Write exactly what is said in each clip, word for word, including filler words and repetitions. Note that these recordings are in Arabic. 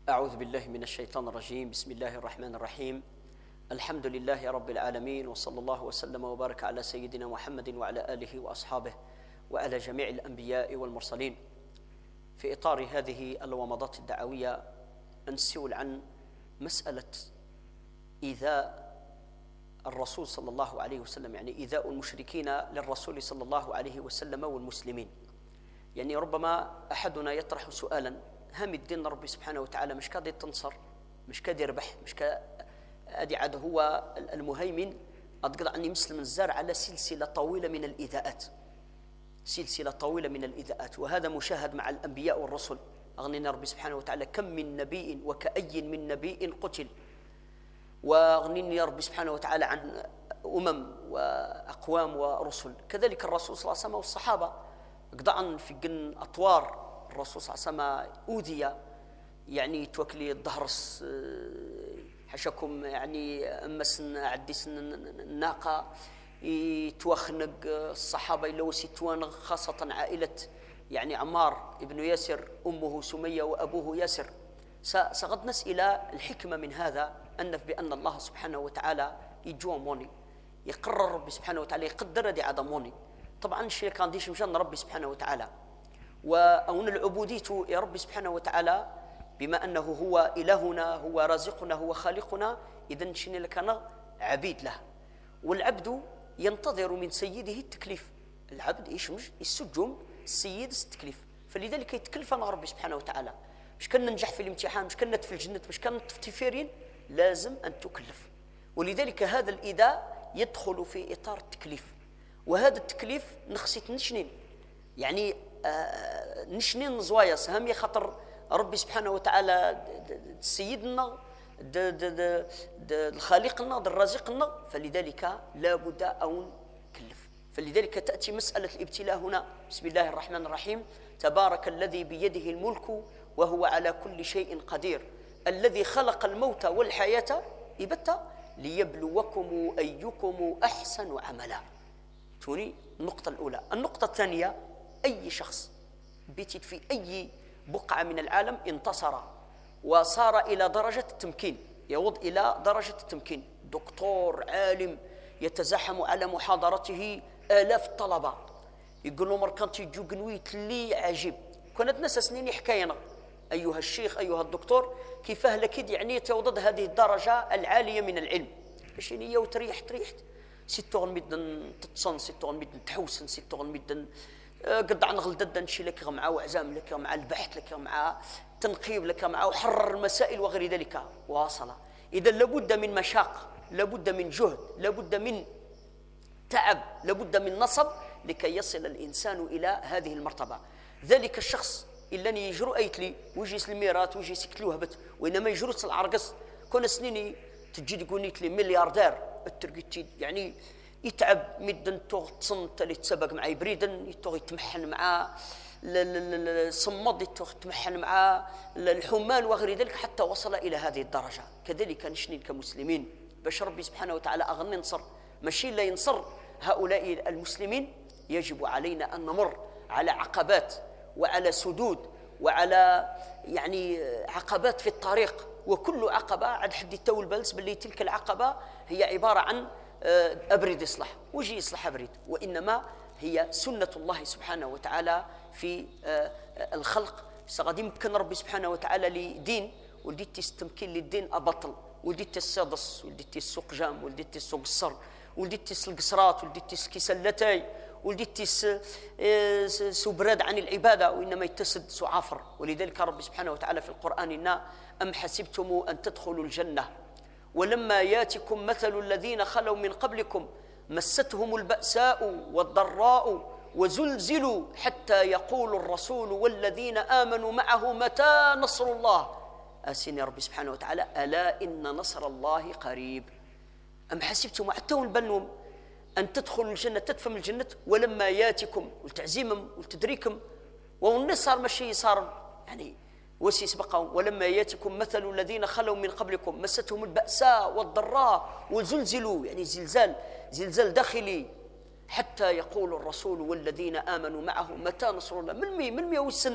أعوذ بالله من الشيطان الرجيم. بسم الله الرحمن الرحيم. الحمد لله رب العالمين، وصلى الله وسلم وبارك على سيدنا محمد وعلى آله وأصحابه وعلى جميع الأنبياء والمرسلين. في إطار هذه الومضات الدعوية نسول عن مسألة إيذاء الرسول صلى الله عليه وسلم، يعني إيذاء المشركين للرسول صلى الله عليه وسلم والمسلمين. يعني ربما أحدنا يطرح سؤالا: هم الدين ربي سبحانه وتعالى مش كادي تنصر، مش كادي يربح، مش كادي عاد هو المهيمن، أتقطع عني مسلم الزار على سلسلة طويلة من الإيذاءات، سلسلة طويلة من الإيذاءات، وهذا مشاهد مع الأنبياء والرسل. أغنينا ربي سبحانه وتعالى: كم من نبي وكأي من نبي قتل. وأغنيني ربي سبحانه وتعالى عن أمم وأقوام ورسل. كذلك الرسول صلى الله عليه وسلم والصحابة قطعا في جن أطوار الرسول صلى الله عليه وسلم أوذي، يعني توكلي الظهر حشكم، يعني أمسن عديسن الناقة يتوخنق الصحابة إلا وسيتوان، خاصة عائلة يعني عمار ابن ياسر، أمه سمية وأبوه ياسر. سغد إلى الحكمة من هذا أن بأن الله سبحانه وتعالى يجوا موني، يقرر ربي سبحانه وتعالى يقدر دي عدموني. طبعا الشيء كان ديش مشان ربي سبحانه وتعالى، وأون العبودية يا ربي سبحانه وتعالى، بما أنه هو إلهنا، هو رازقنا، هو خالقنا، إذن شنو لكنا عبيد له، والعبد ينتظر من سيده التكليف. العبد إيش مش السجون السيد التكليف، فلذلك يتكلفنا ربي سبحانه وتعالى. مش كنا ننجح في الامتحان، مش كنا في الجنة، مش كنا تفتفيرين، لازم أن تكلف. ولذلك هذا الإيذاء يدخل في إطار التكليف، وهذا التكليف نخسيت نشنين، يعني آه نشنين زوايا هم خطر ربي سبحانه وتعالى سيدنا الخالقنا الرازقنا، فلذلك لا بد أن نكلف. فلذلك تأتي مسألة الابتلاء هنا. بسم الله الرحمن الرحيم: تبارك الذي بيده الملك وهو على كل شيء قدير، الذي خلق الموت والحياة إبتا ليبلوكم أيكم أحسن عملا. توني النقطة الأولى. النقطة الثانية: أي شخص بيتت في أي بقعة من العالم انتصر وصار إلى درجة التمكين، يوض إلى درجة التمكين، دكتور عالم يتزاحم على محاضرته آلاف الطلبة، يقول له مركانتي جو قنويت لي عجيب. كانت ناس سنين حكاينا: أيها الشيخ، أيها الدكتور، كيفاه لكد يعني توضد هذه الدرجة العالية من العلم؟ باش هي وتريح تريحت ستون مدن تتصن، ستون مدن تحوسن، ستون مدن قد عن غلدد نشي لك مع وعزام لك مع البحث لك مع تنقيب لك مع وحرر المسائل وغير ذلك، واصل. إذا لابد من مشاق، لابد من جهد، لابد من تعب، لابد من نصب لكي يصل الإنسان إلى هذه المرتبة. ذلك الشخص إلا يجرؤ أيتلي ويجي الميرات ويجي سكتلوه بت، وإنما يجرؤ العرقص. كون سنيني تجي تقول لي ملياردير التركيتي، يعني يتعب مدن توغ تصن تالي تسبق مع بريدن، يتوغ يتمحن مع الصمد، يتوغ يتمحن مع الحمال وغير ذلك، حتى وصل إلى هذه الدرجة. كذلك نشنين كمسلمين باش ربي سبحانه وتعالى أغني ننصر، ماشي لا ينصر هؤلاء المسلمين، يجب علينا أن نمر على عقبات وعلى سدود وعلى يعني عقبات في الطريق، وكل عقبة عاد حد يتول بالس باللي تلك العقبة هي عبارة عن أبرد يصلح وجي يصلح أبرد، وإنما هي سنة الله سبحانه وتعالى في الخلق. سغادي يمكن ربي سبحانه وتعالى لدين، ولديتي التمكين للدين أبطل، ولديتي السادس، ولديتي السوق جام، ولديتي السوق الصر، ولديتي القصرات، ولديتي الكسلتاي، ولديتي سبراد عن العبادة، وإنما يتسد سعافر. ولذلك ربي سبحانه وتعالى في القرآن: إنا أم حسبتم أن تدخلوا الجنة ولما ياتكم مثل الذين خلوا من قبلكم مستهم البأساء والضراء وزلزلوا حتى يقول الرسول والذين آمنوا معه متى نصر الله. آسين يا ربي سبحانه وتعالى: ألا إن نصر الله قريب. أم حسبتم عتوا البنوم أن تدخلوا الجنة، تدفم الجنة، ولما ياتكم والتعزيم والتدريكم، والنصر ماشي صار يعني وسيس بقى. ولما ياتكم مثل الذين خلوا من قبلكم مستهم البأساء والضراء وزلزلوا، يعني زلزال زلزال داخلي، حتى يقول الرسول والذين آمنوا معه متى نصر الله. من مي من مي وسن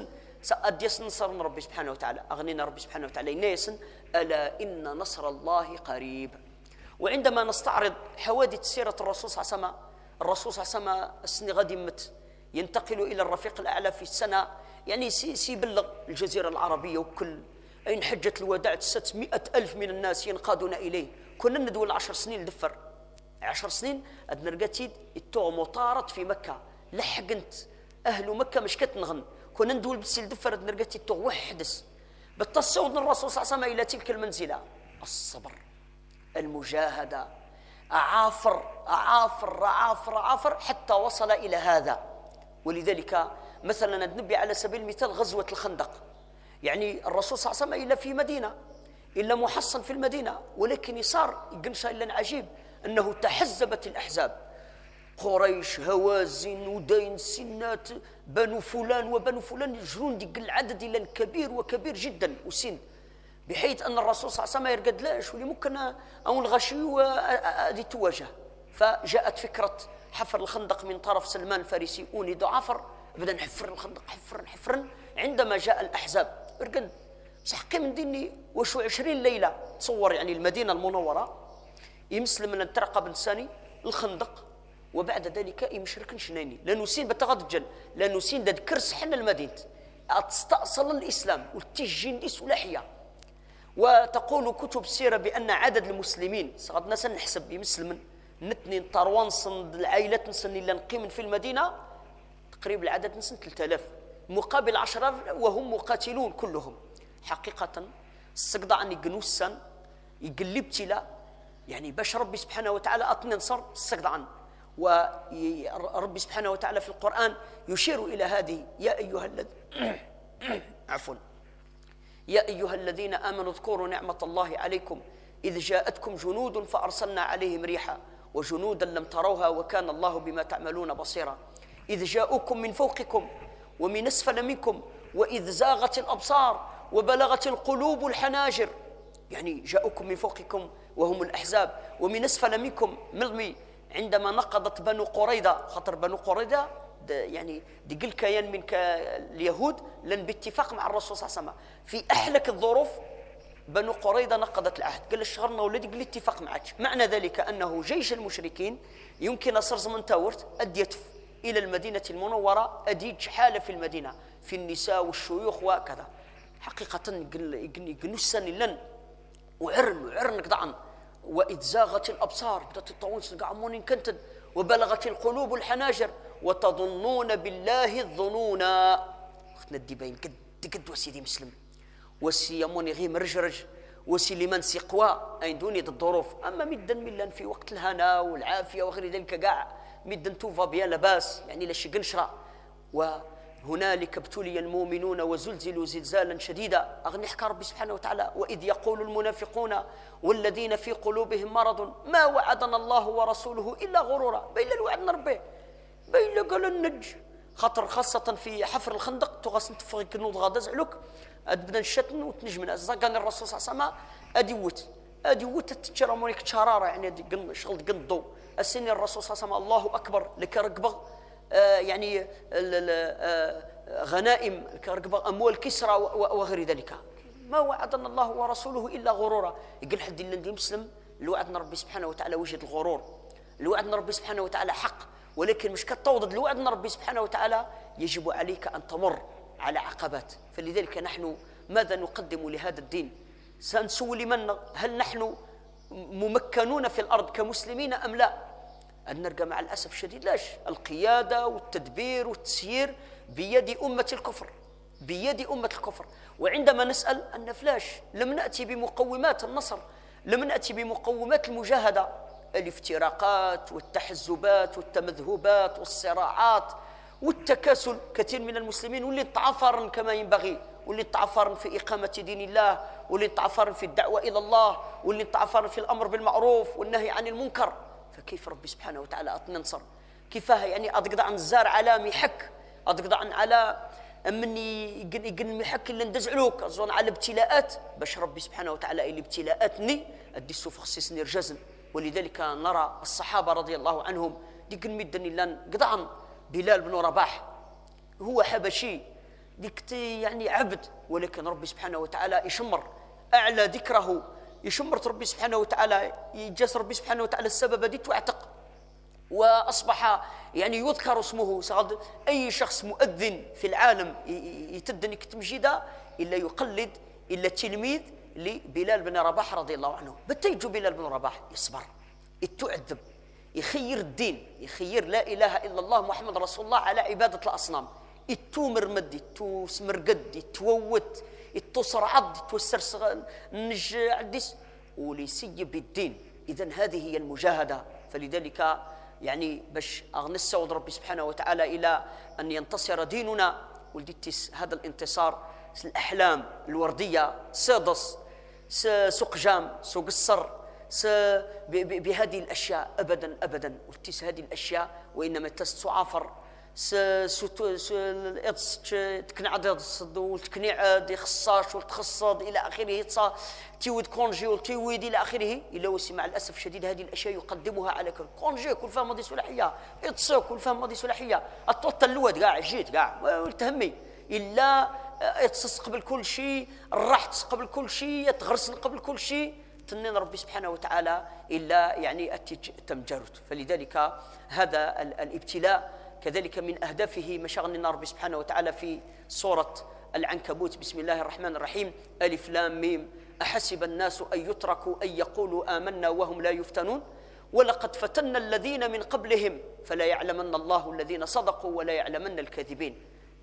سأديس نصر من ربي سبحانه وتعالى أغنينا ربي سبحانه وتعالى نيسن ألا إن نصر الله قريب. وعندما نستعرض حوادث سيرة الرسول صلى الله عليه وسلم، الرسول صلى الله عليه وسلم السنة غادي مت ينتقل إلى الرفيق الأعلى في السنة، يعني سيبلغ الجزيرة العربية وكل أين حجة الوداع ستمائة ألف من الناس ينقادون إليه. كنا ندول عشر سنين دفر عشر سنين أدنا رقاتيد التوغ مطارد في مكة لحقنت أهل مكة مش كتنغن. كنا ندول بسيل دفر أدنا رقاتيد التوغ وحدس بالتصود الرسول صلى الله عليه وسلم إلى تلك المنزلة. الصبر، المجاهدة، أعافر أعافر أعافر أعافر حتى وصل إلى هذا. ولذلك مثلا النبي على سبيل المثال غزوة الخندق، يعني الرسول صلى الله عليه وسلم إلا في مدينة إلا محصن في المدينة، ولكن صار يقنشا إلا عجيب أنه تحزبت الأحزاب، قريش، هوازن، ودين، سنات، بنو فلان وبنو فلان، يجرون ديك العدد إلى كبير وكبير جدا وسن، بحيث أن الرسول صلى الله عليه وسلم يرقد لاش واللي ممكن أو الغشي وهذه تواجه. فجاءت فكرة حفر الخندق من طرف سلمان الفارسي أوني ضعفر، بدأ نحفر الخندق حفرا حفرا. عندما جاء الأحزاب رقد بصح من ديني وشو عشرين ليلة، تصور يعني المدينة المنورة يمسلم من الترقب الثاني الخندق، وبعد ذلك يمشركن شنيني لأنه سين بتغضجن لأنه سين داد كرس حنا المدينة تستأصل الإسلام والتجين دي سلاحية. وتقول كتب السيرة بأن عدد المسلمين صغدنا سنحسب يمسلمن نتنين طروان صند العائلات نسن إلا نقيم في المدينة تقريبا العدد نسن ثلاثة آلاف مقابل عشرة وهم مقاتلون كلهم. حقيقة السقطة عن يقنوسا يقلب تلا يعني باش ربي سبحانه وتعالى أطني نصر السقطة عنه. وربي سبحانه وتعالى في القرآن يشير إلى هذه يا أيها الذين عفوا يا أيها الذين آمنوا اذكروا نعمة الله عليكم إذ جاءتكم جنود فأرسلنا عليهم ريحا وجنودا لم تروها وكان الله بما تعملون بصيرا إذ جاءوكم من فوقكم ومن أسفل منكم وإذ زاغت الأبصار وبلغت القلوب الحناجر. يعني جاءوكم من فوقكم وهم الأحزاب ومن أسفل منكم ملمي عندما نقضت بنو قريظة، خاطر بنو قريظة يعني دي قل كيان من اليهود لن باتفاق مع الرسول صلى الله عليه وسلم في أحلك الظروف بنو قريظة نقضت العهد، قال الشهرنا ولدي قال اتفاق معك. معنى ذلك أنه جيش المشركين يمكن صرز من تاورت أديت إلى المدينة المنورة أديج حالة في المدينة في النساء والشيوخ وكذا. حقيقة يقنسن لن وعرن وعرن قطعا وإذ زاغت الأبصار بدأت الطاوون سنقعمون كنتد وبلغت القلوب الحناجر وتظنون بالله الظنونا. اختنا الدباين قد قد وسيدي مسلم وسي يموني غير مرجرج وسي لمن سقوا أين دوني الظروف. أما مدا ملا في وقت الهنا والعافية وغير ذلك كاع مدا توفى بيا لباس يعني لا شي قنشرة. وهنالك ابتلي المؤمنون وزلزلوا زلزالا شديدا. أغني حكى ربي سبحانه وتعالى وإذ يقول المنافقون والذين في قلوبهم مرض ما وعدنا الله ورسوله إلا غرورا. بين الوعد ربي بين قال النج خاطر خاصة في حفر الخندق تغاس نتفغي كنوض غادا زعلوك أدبنا نشتن وتنج من أزاقان الرسول صلى الله عليه وسلم أديوت أديوت تتشرى مونيك تشارارة يعني شغل قنضو السن الرسول صلى الله عليه وسلم الله أكبر لك رقبغ آه يعني آه غنائم لك رقبغ أموال كسرى وغير ذلك. ما وعدنا الله ورسوله إلا غرورا. يقول حد اللي مسلم اللي وعدنا ربي سبحانه وتعالى وجد الغرور، اللي وعدنا ربي سبحانه وتعالى حق، ولكن مش كتوضد اللي وعدنا ربي سبحانه وتعالى يجب عليك أن تمر على عقبات. فلذلك نحن ماذا نقدم لهذا الدين؟ سنسول من هل نحن ممكنون في الأرض كمسلمين أم لا؟ أن نرجع مع الأسف الشديد لاش القيادة والتدبير والتسيير بيد أمة الكفر بيد أمة الكفر. وعندما نسأل أن فلاش لم نأتي بمقومات النصر، لم نأتي بمقومات المجاهدة، الافتراقات والتحزبات والتمذهبات والصراعات والتكاسل. كثير من المسلمين واللي تعفرن كما ينبغي، واللي تعفرن في إقامة دين الله، واللي تعفرن في الدعوة إلى الله، واللي تعفرن في الأمر بالمعروف والنهي عن المنكر. فكيف ربي سبحانه وتعالى أتنصر؟ كيفاه يعني أضقضع عن الزار على ميحك، أضقضع عن على مني يقن محك اللي ندزعلوك أظن على ابتلاءات باش ربي سبحانه وتعالى اللي ابتلاءاتني أدي السوف خصيص نرجزن. ولذلك نرى الصحابة رضي الله عنهم ديك المدن اللي قطعا بلال بن رباح هو حبشي ديك يعني عبد، ولكن ربي سبحانه وتعالى يشمر أعلى ذكره، يشمرت ربي سبحانه وتعالى، يجاس ربي سبحانه وتعالى السبب دي تعتق، وأصبح يعني يذكر اسمه. صاد أي شخص مؤذن في العالم يتدن كتمجيدا إلا يقلد إلا تلميذ لبلال بن رباح رضي الله عنه. بتيجو بلال بن رباح يصبر، يتعذب، يخير الدين، يخير لا إله إلا الله محمد رسول الله على عبادة الأصنام، يتومر مد، يتوسمر قد، يتووت، يتصر عض، يتوسر نج عدس، وليسيب الدين. إذن هذه هي المجاهدة. فلذلك يعني باش أغنسود ربي سبحانه وتعالى إلى أن ينتصر ديننا، ولديت هذا الانتصار الأحلام الوردية سادس سوق جام سوق السر بهذه الأشياء أبدا أبدا. ولتس هذه الأشياء وإنما تستعافر تكنع وتكنع دي خصاش وتخصد إلى آخره، تصا تيود كونجي وتيود إلى آخره. إلا وسي مع الأسف الشديد هذه الأشياء يقدمها على كل كونجي، كل فهم ماضي سلاحية، إتصا كل فهم ماضي سلاحية، الطوط اللود كاع جيت كاع والتهمي إلا يتصص قبل كل شيء، الرحت قبل كل شيء، يتغرسن قبل كل شيء، تنين ربي سبحانه وتعالى إلا يعني تمجرت. فلذلك هذا الابتلاء كذلك من أهدافه مشاغلنا ربي سبحانه وتعالى في سورة العنكبوت. بسم الله الرحمن الرحيم. ألف لام ميم. أحسب الناس أن يتركوا أن يقولوا آمنا وهم لا يفتنون ولقد فتنا الذين من قبلهم فلا يعلمن الله الذين صدقوا ولا يعلمن الكاذبين.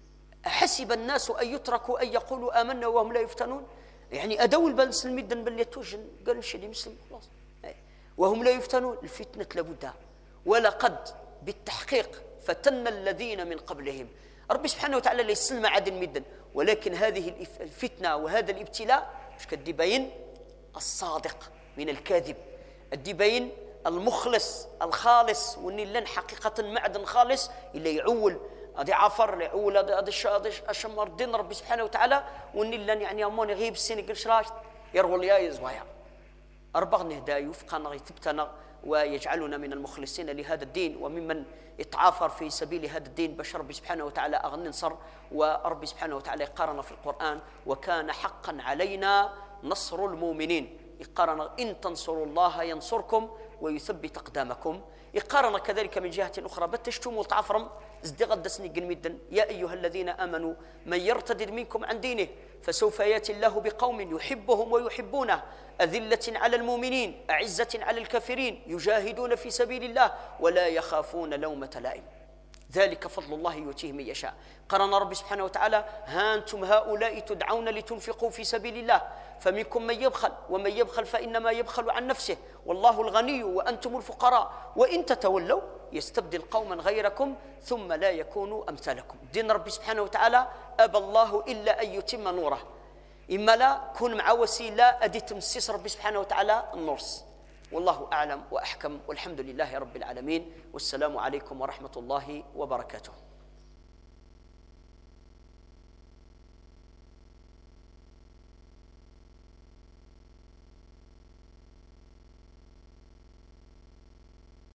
أحسب الناس أن يتركوا أن يقولوا آمنا وهم لا يفتنون، يعني أدو البال سلمي الدن بل يتوجن قال نشدي مسلم خلاص وهم لا يفتنون. الفتنة لابد، ولقد بالتحقيق فتنا الذين من قبلهم. ربي سبحانه وتعالى لا يسلم عدل مدا، ولكن هذه الفتنة وهذا الابتلاء مش كدي باين الصادق من الكاذب، الدي باين المخلص الخالص، واني لن حقيقة معدن خالص إلا يعول هذه عفر يعول هذا الشمر دين ربي سبحانه وتعالى، واني لن يعني امون يغيب السن يقول شراش يروى يا يزوايا أربغ نهدا يفقنا يتبتنا ويجعلنا من المخلصين لهذا الدين وممن يتعافر في سبيل هذا الدين باش ربي سبحانه وتعالى أغن ننصر. وربي سبحانه وتعالى يقارن في القرآن وكان حقا علينا نصر المؤمنين، يقارن إن تنصروا الله ينصركم ويثبت أقدامكم. يقارن كذلك من جهة أخرى بتشتم وتعفرم ازدغد دسني جنمدا يا أيها الذين آمنوا من يرتد منكم عن دينه فسوف يأتي الله بقوم يحبهم ويحبونه أذلة على المؤمنين أعزة على الكافرين يجاهدون في سبيل الله ولا يخافون لومة لائم ذلك فضل الله يؤتيه من يشاء. قرن ربي سبحانه وتعالى ها أنتم هؤلاء تدعون لتنفقوا في سبيل الله فمنكم من يبخل ومن يبخل فإنما يبخل عن نفسه والله الغني وأنتم الفقراء وإن تتولوا يستبدل قوما غيركم ثم لا يكونوا أمثالكم. دين ربي سبحانه وتعالى أبى الله إلا أن يتم نوره، إما لا كون مع وسيلة أدي تمسيس ربي سبحانه وتعالى النورس. والله أعلم وأحكم والحمد لله رب العالمين والسلام عليكم ورحمة الله وبركاته.